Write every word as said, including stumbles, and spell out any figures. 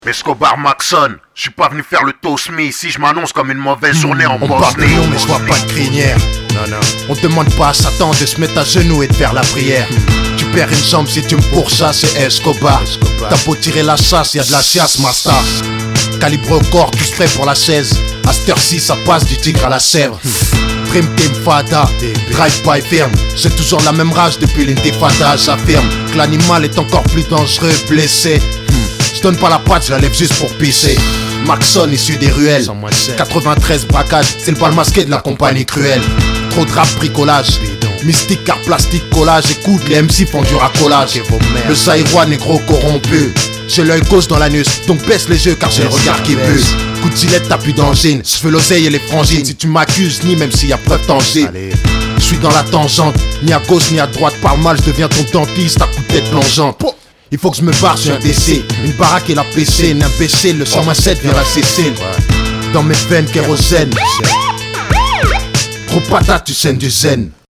Mais Escobar Maxon, je suis pas venu faire le toast me ici, je m'annonce comme une mauvaise journée en On parle de nous mais je vois pas de crinière. Non, non. On demande pas à Satan de se mettre à genoux et de faire la prière. Tu perds une jambe si tu me pourchasses, c'est Escobar. T'as beau tirer la chasse, y'a de la chiasse, Masta. Calibre au corps, tous prêts pour la chaise. À cette heure-ci, ça passe du tigre à la chèvre. Dream Team Fada, drive-by firme. J'ai toujours la même rage depuis l'intifada. J'affirme que l'animal est encore plus dangereux, blessé. Je donne pas la patte, je la lève juste pour pisser. Maxon issu des ruelles, quatre-vingt-treize braquages, c'est le bal masqué de la compagnie cruelle. Trop de rap bricolage, mystique car plastique collage. Écoute, les M C font du racolage. Le Zaïrois négro corrompu, j'ai l'œil gauche dans l'anus, donc baisse les yeux car j'ai le regard qui pue. Coup de gilet, t'as plus d'angine, je fais l'oseille et les frangines. Si tu m'accuses, ni même s'il y a preuve tangible. Je suis dans la tangente, ni à gauche ni à droite. Par mal, je deviens ton dentiste à coup de tête plongeante. Il faut que je me barre, j'ai un décès. Une baraque et la P C, un imbécile. Le cent vingt-sept vient la cécile. Dans mes veines, kérosène. Trop patate, tu saignes du zen.